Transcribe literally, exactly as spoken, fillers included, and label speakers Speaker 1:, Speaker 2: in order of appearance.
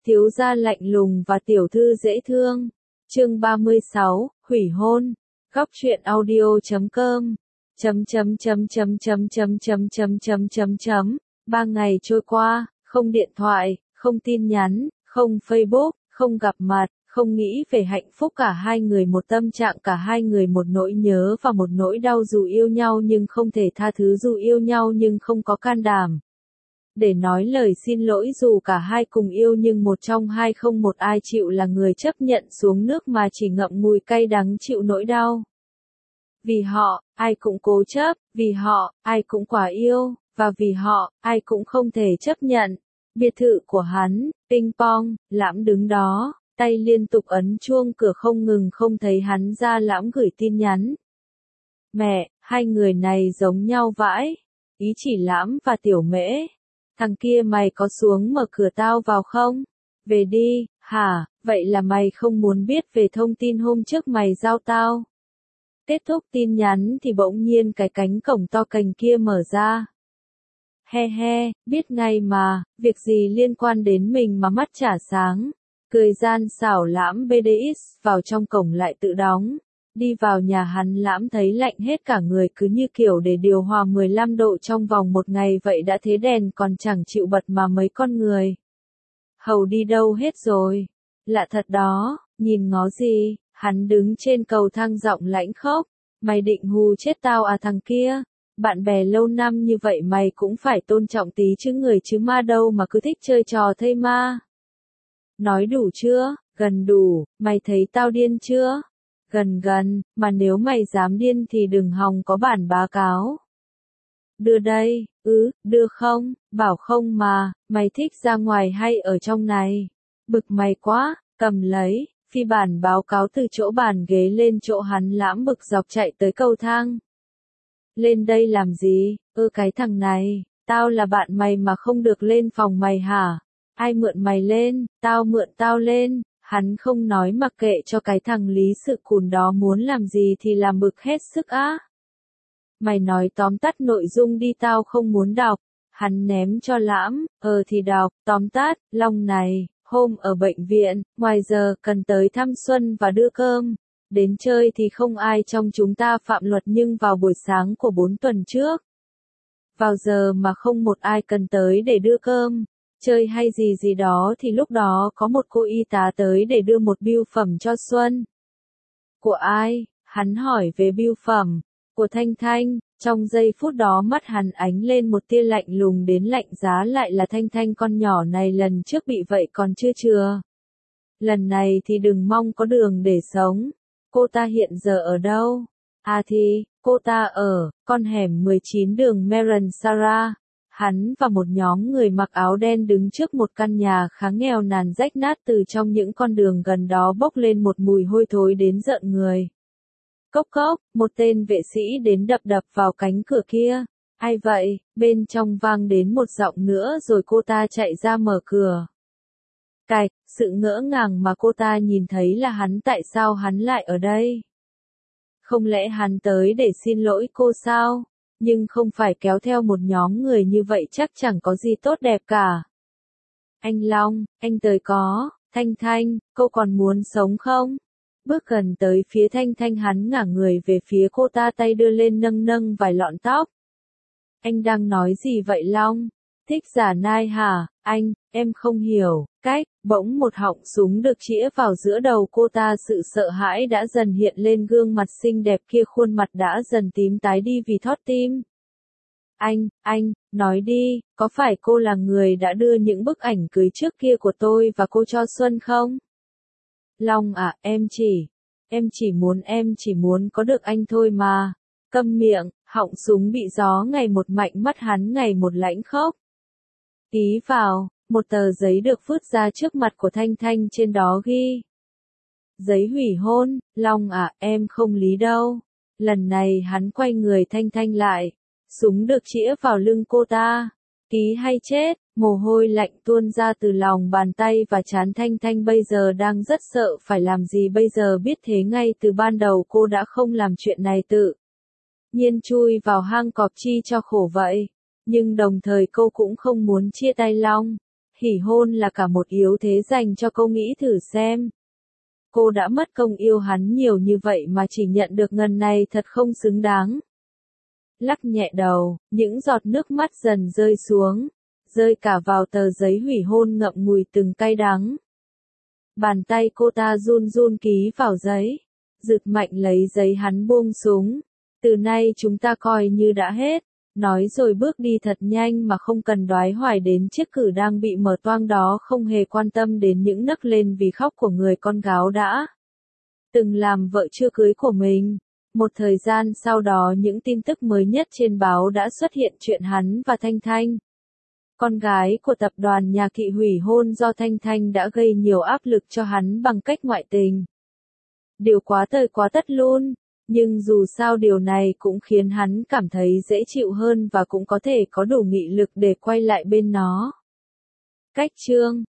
Speaker 1: thiếu gia lạnh lùng và tiểu thư dễ thương. Chương ba mươi sáu, hủy hôn. Góc truyện audio chấm com. Chấm chấm chấm chấm chấm chấm chấm chấm chấm chấm chấm. Ba ngày trôi qua, không điện thoại, không tin nhắn, không Facebook, không gặp mặt, không nghĩ về hạnh phúc, cả hai người một tâm trạng, cả hai người một nỗi nhớ và một nỗi đau, dù yêu nhau nhưng không thể tha thứ, dù yêu nhau nhưng không có can đảm để nói lời xin lỗi, dù cả hai cùng yêu nhưng một trong hai không một ai chịu là người chấp nhận xuống nước mà chỉ ngậm ngùi cay đắng chịu nỗi đau. Vì họ, ai cũng cố chấp, vì họ, ai cũng quả yêu, và vì họ, ai cũng không thể chấp nhận. Biệt thự của hắn, ping pong, Lãm đứng đó, tay liên tục ấn chuông cửa không ngừng, không thấy hắn ra. Lãm gửi tin nhắn. Mẹ, hai người này giống nhau vãi. Ý chỉ Lãm và Tiểu Mễ. Thằng kia mày có xuống mở cửa tao vào không? Về đi, hả, vậy là mày không muốn biết về thông tin hôm trước mày giao tao? Kết thúc tin nhắn thì bỗng nhiên cái cánh cổng to cành kia mở ra. He he, biết ngay mà, việc gì liên quan đến mình mà mắt chả sáng. Cười gian xảo Lãm bê đê ích vào trong cổng lại tự đóng. Đi vào nhà hắn, Lãm thấy lạnh hết cả người, cứ như kiểu để điều hòa mười lăm độ trong vòng một ngày vậy. Đã thế đèn còn chẳng chịu bật mà mấy con người hầu đi đâu hết rồi. Lạ thật đó, nhìn ngó gì? Hắn đứng trên cầu thang giọng lãnh khốc. Mày định hù chết tao à thằng kia? Bạn bè lâu năm như vậy mày cũng phải tôn trọng tí chứ, người chứ ma đâu mà cứ thích chơi trò thây ma. Nói đủ chưa? Gần đủ, mày thấy tao điên chưa? Gần gần, mà nếu mày dám điên thì đừng hòng có bản báo cáo. Đưa đây, ứ, đưa không, bảo không mà, mày thích ra ngoài hay ở trong này? Bực mày quá, cầm lấy, phi bản báo cáo từ chỗ bàn ghế lên chỗ hắn. Lãm bực dọc chạy tới cầu thang. Lên đây làm gì? Ơ cái thằng này, tao là bạn mày mà không được lên phòng mày hả? Ai mượn mày lên? Tao mượn tao lên. Hắn không nói mặc kệ cho cái thằng lý sự cùn đó muốn làm gì thì làm, bực hết sức á. Mày nói tóm tắt nội dung đi, tao không muốn đọc. Hắn ném cho Lãm, ờ thì đọc, tóm tắt, Long này, hôm ở bệnh viện, ngoài giờ cần tới thăm Xuân và đưa cơm. Đến chơi thì không ai trong chúng ta phạm luật, nhưng vào buổi sáng của bốn tuần trước, vào giờ mà không một ai cần tới để đưa cơm, chơi hay gì gì đó, thì lúc đó có một cô y tá tới để đưa một bưu phẩm cho Xuân. Của ai? Hắn hỏi về bưu phẩm. Của Thanh Thanh. Trong giây phút đó mắt hắn ánh lên một tia lạnh lùng đến lạnh giá. Lại là Thanh Thanh, con nhỏ này lần trước bị vậy còn chưa chừa. Lần này thì đừng mong có đường để sống. Cô ta hiện giờ ở đâu? À thì, cô ta ở con hẻm mười chín đường Maren Sarah. Hắn và một nhóm người mặc áo đen đứng trước một căn nhà khá nghèo nàn rách nát. Từ trong những con đường gần đó bốc lên một mùi hôi thối đến rợn người. Cốc cốc, một tên vệ sĩ đến đập đập vào cánh cửa kia. Ai vậy? Bên trong vang đến một giọng nữa, rồi cô ta chạy ra mở cửa. Cạch, sự ngỡ ngàng mà cô ta nhìn thấy là hắn. Tại sao hắn lại ở đây? Không lẽ hắn tới để xin lỗi cô sao? Nhưng không phải kéo theo một nhóm người như vậy chắc chẳng có gì tốt đẹp cả. Anh Long, anh tới có. Thanh Thanh, cô còn muốn sống không? Bước gần tới phía Thanh Thanh, hắn ngả người về phía cô ta, tay đưa lên nâng nâng vài lọn tóc. Anh đang nói gì vậy Long? Thích giả nai hả? Anh, em không hiểu. Cách, bỗng một họng súng được chĩa vào giữa đầu cô ta. Sự sợ hãi đã dần hiện lên gương mặt xinh đẹp kia, khuôn mặt đã dần tím tái đi vì thót tim. Anh, anh, nói đi, có phải cô là người đã đưa những bức ảnh cưới trước kia của tôi và cô cho Xuân không? Long à, em chỉ, em chỉ muốn, em chỉ muốn có được anh thôi mà. Câm miệng, họng súng bị gió ngày một mạnh, mắt hắn ngày một lãnh khốc. Ký vào, một tờ giấy được vứt ra trước mặt của Thanh Thanh, trên đó ghi. Giấy hủy hôn. Long à, em không lý đâu. Lần này hắn quay người Thanh Thanh lại. Súng được chĩa vào lưng cô ta. Ký hay chết? Mồ hôi lạnh tuôn ra từ lòng bàn tay và trán Thanh Thanh bây giờ đang rất sợ phải làm gì bây giờ. Biết thế ngay từ ban đầu cô đã không làm chuyện này tự nhiên chui vào hang cọp chi cho khổ vậy. Nhưng đồng thời cô cũng không muốn chia tay Long. hỉ hôn là cả một yếu thế dành cho cô, nghĩ thử xem. Cô đã mất công yêu hắn nhiều như vậy mà chỉ nhận được ngần này thật không xứng đáng. Lắc nhẹ đầu, những giọt nước mắt dần rơi xuống, rơi cả vào tờ giấy hủy hôn ngậm ngùi từng cay đắng. Bàn tay cô ta run run ký vào giấy, giựt mạnh lấy giấy hắn buông súng. Từ nay chúng ta coi như đã hết, nói rồi bước đi thật nhanh mà không cần đoái hoài đến chiếc cử đang bị mở toang đó, không hề quan tâm đến những nấc lên vì khóc của người con gái đã từng làm vợ chưa cưới của mình. Một thời gian sau đó những tin tức mới nhất trên báo đã xuất hiện chuyện hắn và Thanh Thanh, con gái của tập đoàn nhà Kỵ, hủy hôn do Thanh Thanh đã gây nhiều áp lực cho hắn bằng cách ngoại tình. Điều quá thời quá tất luôn, nhưng dù sao điều này cũng khiến hắn cảm thấy dễ chịu hơn và cũng có thể có đủ nghị lực để quay lại bên nó. Cách chương